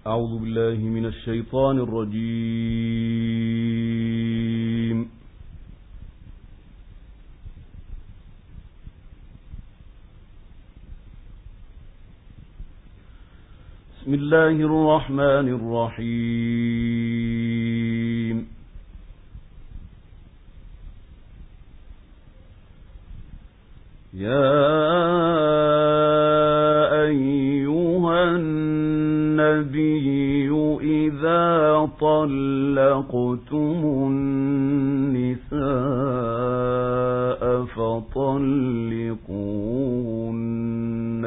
أعوذ بالله من الشيطان الرجيم. بسم الله الرحمن الرحيم. يا أيها النبي إذا طلقتم النساء فطلقوهن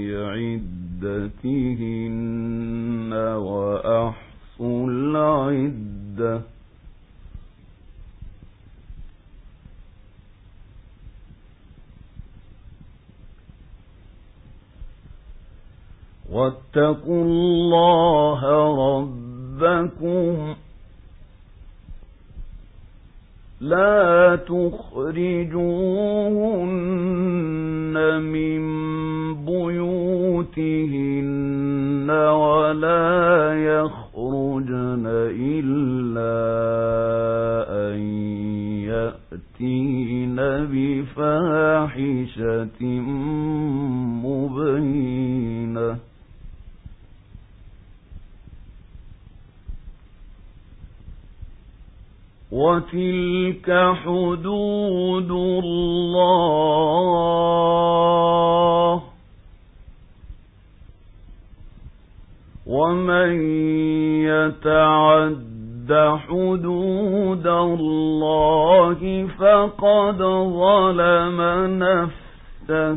لعدتهن وأحصوا العدة واتقوا الله ربكم لا تخرجوهن من بيوتهن ولا يخرجن إلا أن يأتين بفاحشة مبينة وتلك حدود الله ومن يتعد حدود الله فقد ظلم نفسه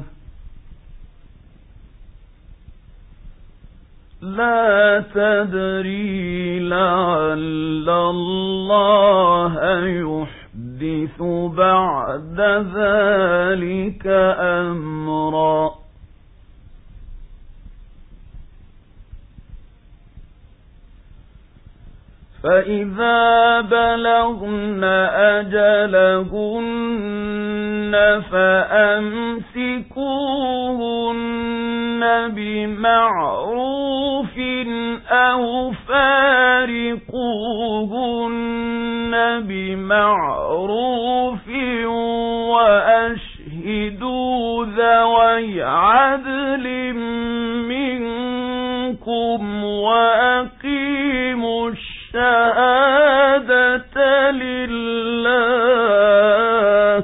لا تدري لعل الله يحدث بعد ذلك أمرا فإذا بلغن أجلهن فأمسكوهن بمعروف أو فارقوهن بمعروف وأشهدوا ذوي عدل منكم وأقيموا الشهادة لله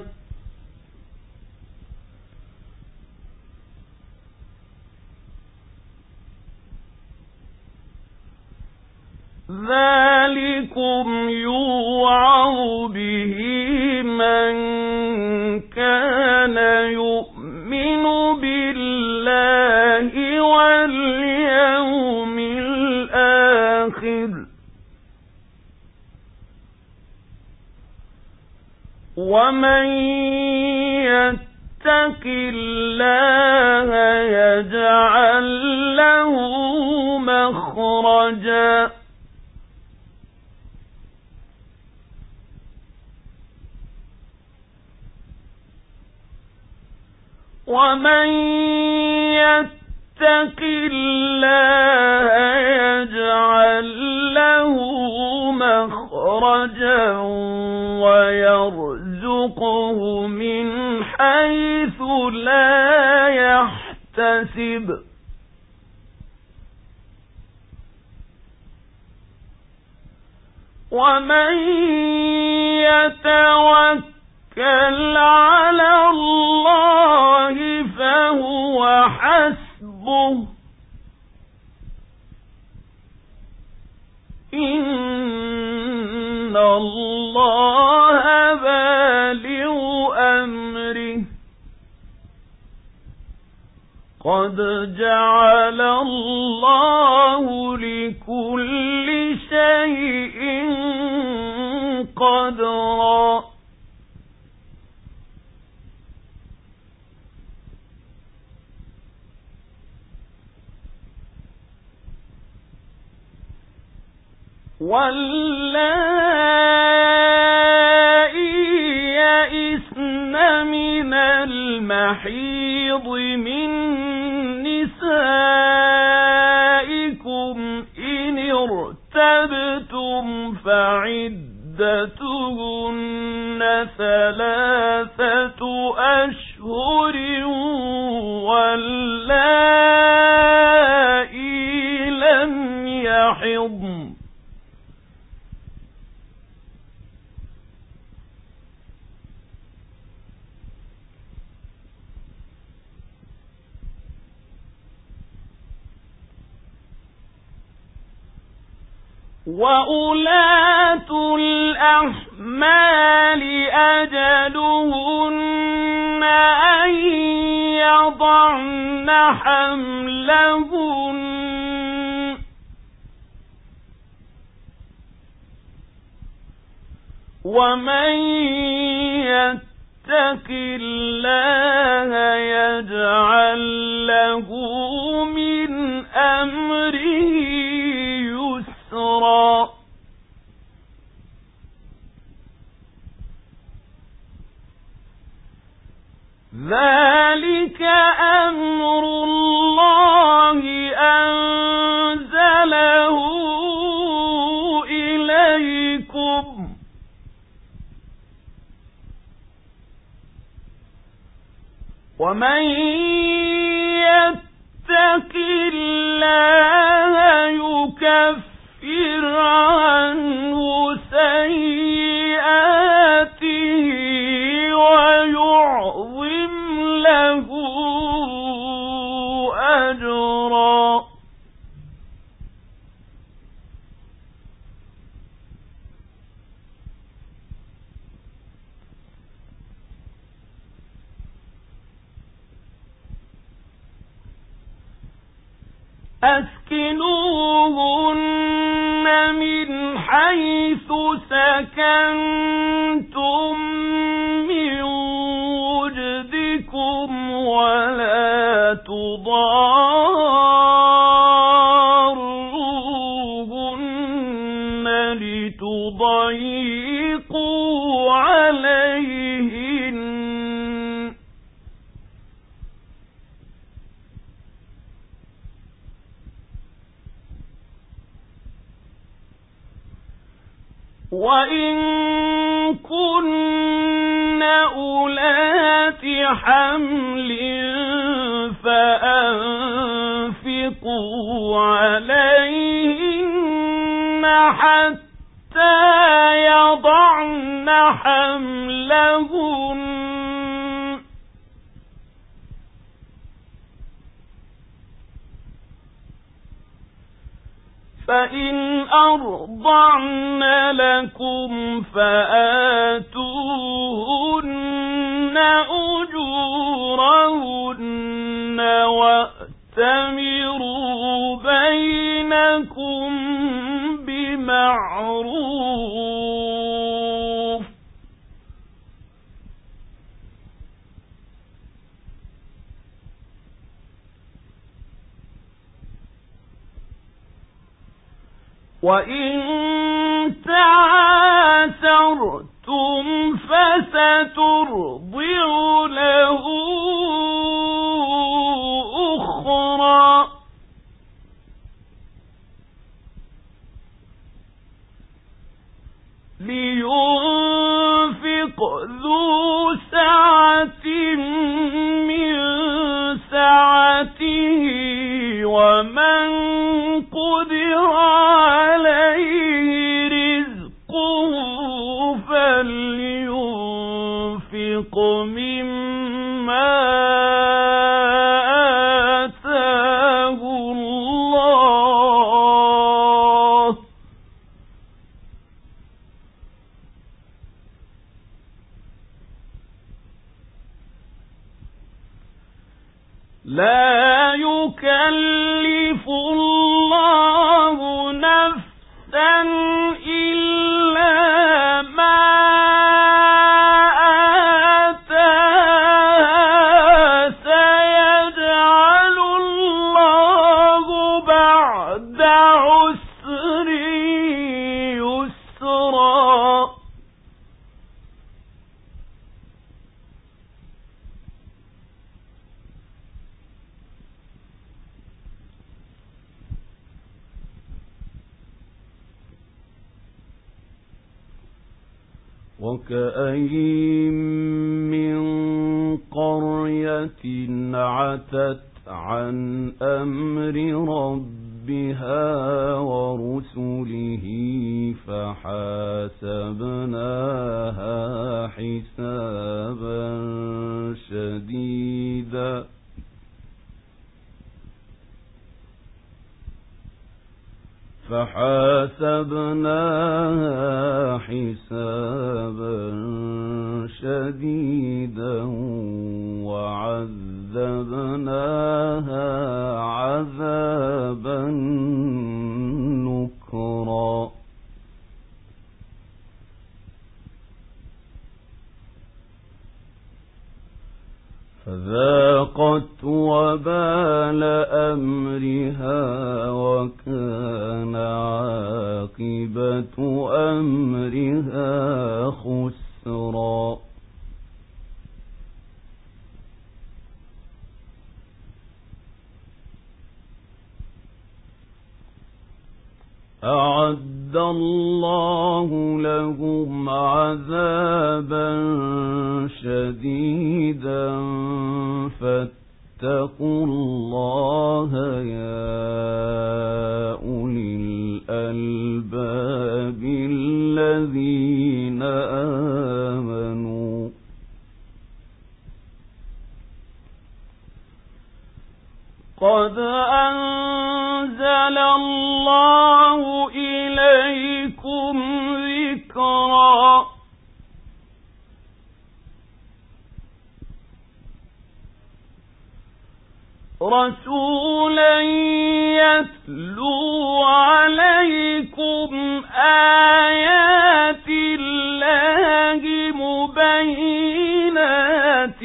ذلكم يوعظ به من كان يؤمن بالله واليوم الآخر ومن يتق الله يجعل له مخرجا ومن يتق الله يجعل له مخرجا ويرزقه من حيث لا يحتسب ومن يتوكل على الله فهو حسبه إن الله بالغ أمره قد جعل الله لكل شيء قدرا واللائي يئسن من المحيض من نسائكم إن داحض وأولاة الأحمال أجلهن أن يضعن حملهن ومن يتق الله يجعل له من أمره يسرا ذلك أمر الله أنزله إليكم ومن يتق الله يكفر عنه سيئاته ويعظم له أجرا أسكنوهن من حيث سكنتم من وجدكم ولا تضاروهن لتضيقوا عليهن وإن كن أولات حمل فأنفقوا عليهن حتى يضعن حملهن فإن أرضعن لكم فآتوهن أجورهن وأتمروا بينكم بمعروف وإن تعاسرتم فسترضع له أخرى لينفق ذو سعة من سعته ومن قدر عليه رزقه فلينفق مما آتاه الله لا يكلف الله نفسا إلا ما آتاها سيجعل الله بعد عسر يسرا وكأين من قرية عتت عن أمر ربها فحاسبناها حسابا شديدا وعذبناها عذابا نكرا فذاقت وبال أمرها وكان عاقبة أمرها خسرا أعد الله لهم عذابا شديدا فاتقوا الله يا أولي الألباب الذين آمنوا قد أنزل الله إليكم ذكرا رسولا يتلو عليكم آيات الله مبينات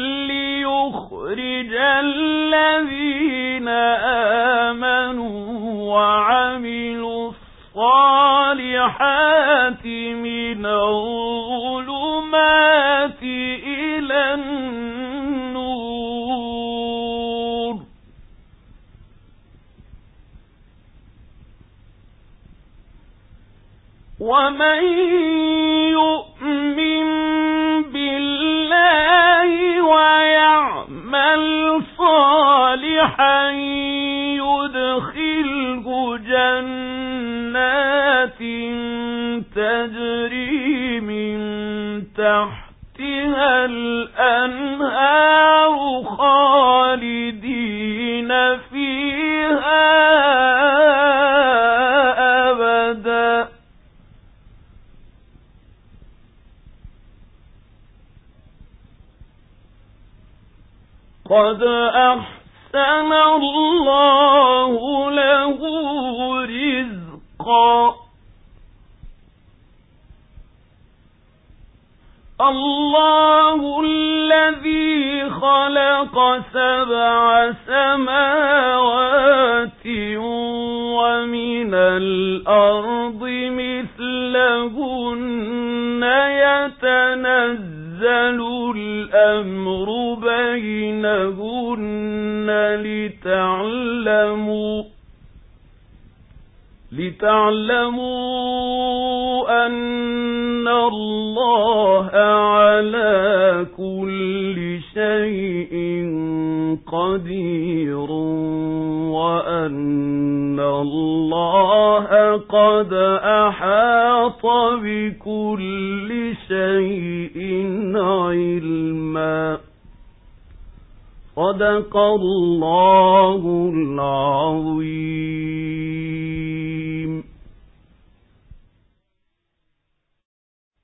ليخرج الذين آمنوا وعملوا الصالحات من الظلمات إلى النور ومن يؤمن بالله ويعمل صالحا يدخله جنات تجري من تحتها الأنهار خالدين فيها أبدا قد أحسن الله له رزقا الله الذي خلق 7 سماوات ومن الأرض مثلهن يتنزل الأمر بينهن لتعلموا أن الله على كل شيء قدير وأن الله قد أحاط بكل شيء علما صدق الله العظيم